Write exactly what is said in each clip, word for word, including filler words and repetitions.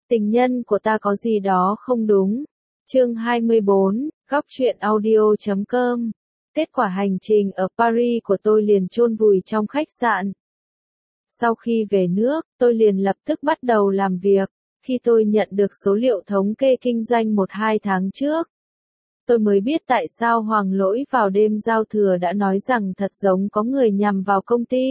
Tình nhân của ta có gì đó không đúng. Chương hai mươi bốn, góc truyện audio chấm com. Kết quả hành trình ở Paris của tôi liền chôn vùi trong khách sạn. Sau khi về nước, tôi liền lập tức bắt đầu làm việc. Khi tôi nhận được số liệu thống kê kinh doanh một hai tháng trước, tôi mới biết tại sao Hoàng Lỗi vào đêm giao thừa đã nói rằng thật giống có người nhằm vào công ty.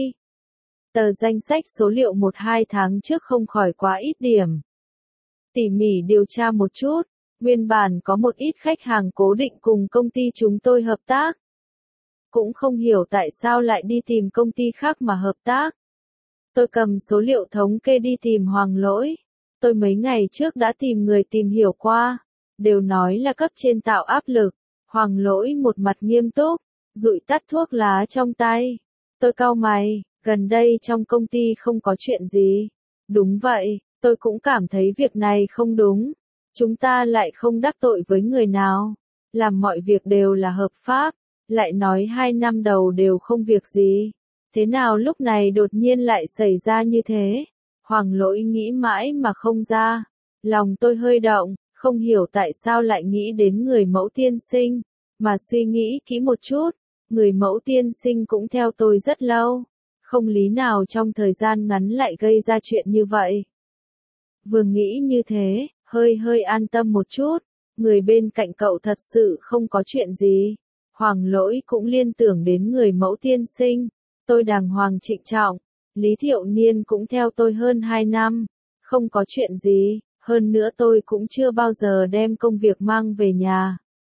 Tờ danh sách số liệu một hai tháng trước không khỏi quá ít điểm. Tỉ mỉ điều tra một chút, nguyên bản có một ít khách hàng cố định cùng công ty chúng tôi hợp tác. Cũng không hiểu tại sao lại đi tìm công ty khác mà hợp tác. Tôi cầm số liệu thống kê đi tìm Hoàng Lỗi. Tôi mấy ngày trước đã tìm người tìm hiểu qua, đều nói là cấp trên tạo áp lực. Hoàng Lỗi một mặt nghiêm túc, dụi tắt thuốc lá trong tay. Tôi cau mày, gần đây trong công ty không có chuyện gì. Đúng vậy, tôi cũng cảm thấy việc này không đúng. Chúng ta lại không đắc tội với người nào, làm mọi việc đều là hợp pháp, lại nói hai năm đầu đều không việc gì. Thế nào lúc này đột nhiên lại xảy ra như thế? Hoàng Lỗi nghĩ mãi mà không ra. Lòng tôi hơi động, không hiểu tại sao lại nghĩ đến người mẫu tiên sinh. Mà suy nghĩ kỹ một chút, người mẫu tiên sinh cũng theo tôi rất lâu. Không lý nào trong thời gian ngắn lại gây ra chuyện như vậy. Vừa nghĩ như thế, hơi hơi an tâm một chút. Người bên cạnh cậu thật sự không có chuyện gì. Hoàng Lỗi cũng liên tưởng đến người mẫu tiên sinh. Tôi đàng hoàng trịnh trọng. Lý Thiệu Niên cũng theo tôi hơn hai năm. Không có chuyện gì, hơn nữa tôi cũng chưa bao giờ đem công việc mang về nhà.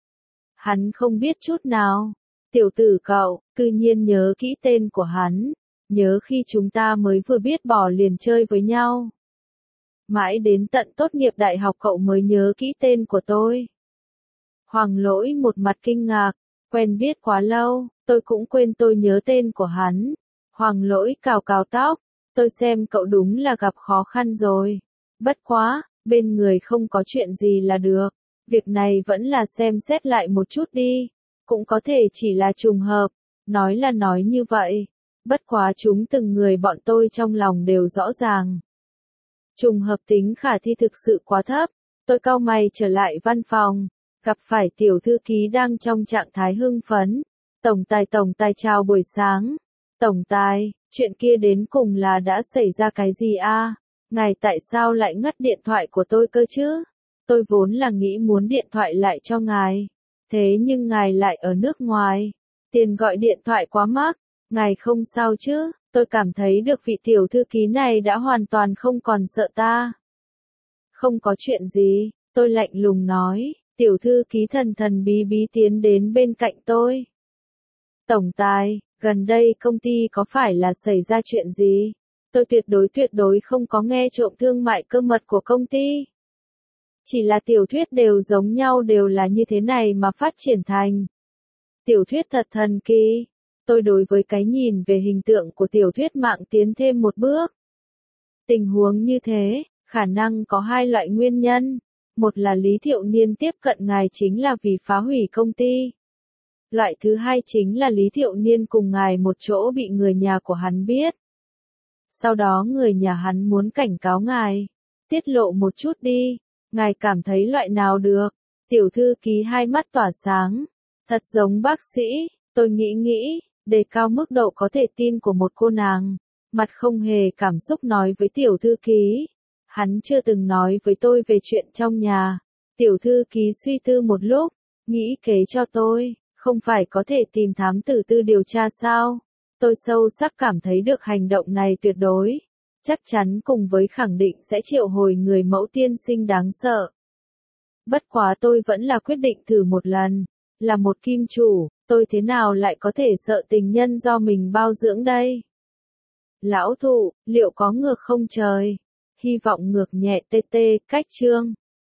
Hắn không biết chút nào. Tiểu tử cậu, cư nhiên nhớ kỹ tên của hắn. Nhớ khi chúng ta mới vừa biết bỏ liền chơi với nhau. Mãi đến tận tốt nghiệp đại học cậu mới nhớ kỹ tên của tôi. Hoàng Lỗi một mặt kinh ngạc. Quen biết quá lâu, tôi cũng quên tôi nhớ tên của hắn. Hoàng Lỗi cào cào tóc, tôi xem cậu đúng là gặp khó khăn rồi. Bất quá, bên người không có chuyện gì là được. Việc này vẫn là xem xét lại một chút đi. Cũng có thể chỉ là trùng hợp. Nói là nói như vậy. Bất quá chúng từng người bọn tôi trong lòng đều rõ ràng. Trùng hợp tính khả thi thực sự quá thấp. Tôi cau mày trở lại văn phòng. Gặp phải tiểu thư ký đang trong trạng thái hưng phấn. Tổng tài tổng tài chào buổi sáng. Tổng tài, chuyện kia đến cùng là đã xảy ra cái gì a? Ngài tại sao lại ngắt điện thoại của tôi cơ chứ? Tôi vốn là nghĩ muốn điện thoại lại cho ngài. Thế nhưng ngài lại ở nước ngoài. Tiền gọi điện thoại quá mắc. Ngài không sao chứ? Tôi cảm thấy được vị tiểu thư ký này đã hoàn toàn không còn sợ ta. Không có chuyện gì, tôi lạnh lùng nói. Tiểu thư ký thần thần bí bí tiến đến bên cạnh tôi. Tổng tài, gần đây công ty có phải là xảy ra chuyện gì? Tôi tuyệt đối tuyệt đối không có nghe trộm thương mại cơ mật của công ty. Chỉ là tiểu thuyết đều giống nhau đều là như thế này mà phát triển thành. Tiểu thuyết thật thần kỳ. Tôi đối với cái nhìn về hình tượng của tiểu thuyết mạng tiến thêm một bước. Tình huống như thế, khả năng có hai loại nguyên nhân. Một là Lý Thiệu Niên tiếp cận ngài chính là vì phá hủy công ty. Loại thứ hai chính là Lý Thiệu Niên cùng ngài một chỗ bị người nhà của hắn biết. Sau đó người nhà hắn muốn cảnh cáo ngài. Tiết lộ một chút đi. Ngài cảm thấy loại nào được? Tiểu thư ký hai mắt tỏa sáng. Thật giống bác sĩ. Tôi nghĩ nghĩ, đề cao mức độ có thể tin của một cô nàng. Mặt không hề cảm xúc nói với tiểu thư ký. Hắn chưa từng nói với tôi về chuyện trong nhà. Tiểu thư ký suy tư một lúc, nghĩ kế cho tôi, không phải có thể tìm thám tử tư điều tra sao? Tôi sâu sắc cảm thấy được hành động này tuyệt đối, chắc chắn cùng với khẳng định sẽ triệu hồi người mẫu tiên sinh đáng sợ. Bất quá tôi vẫn là quyết định thử một lần, là một kim chủ, tôi thế nào lại có thể sợ tình nhân do mình bao dưỡng đây? Lão thụ, liệu có ngược không trời? Hy vọng ngược nhẹ tê tê, cách chương.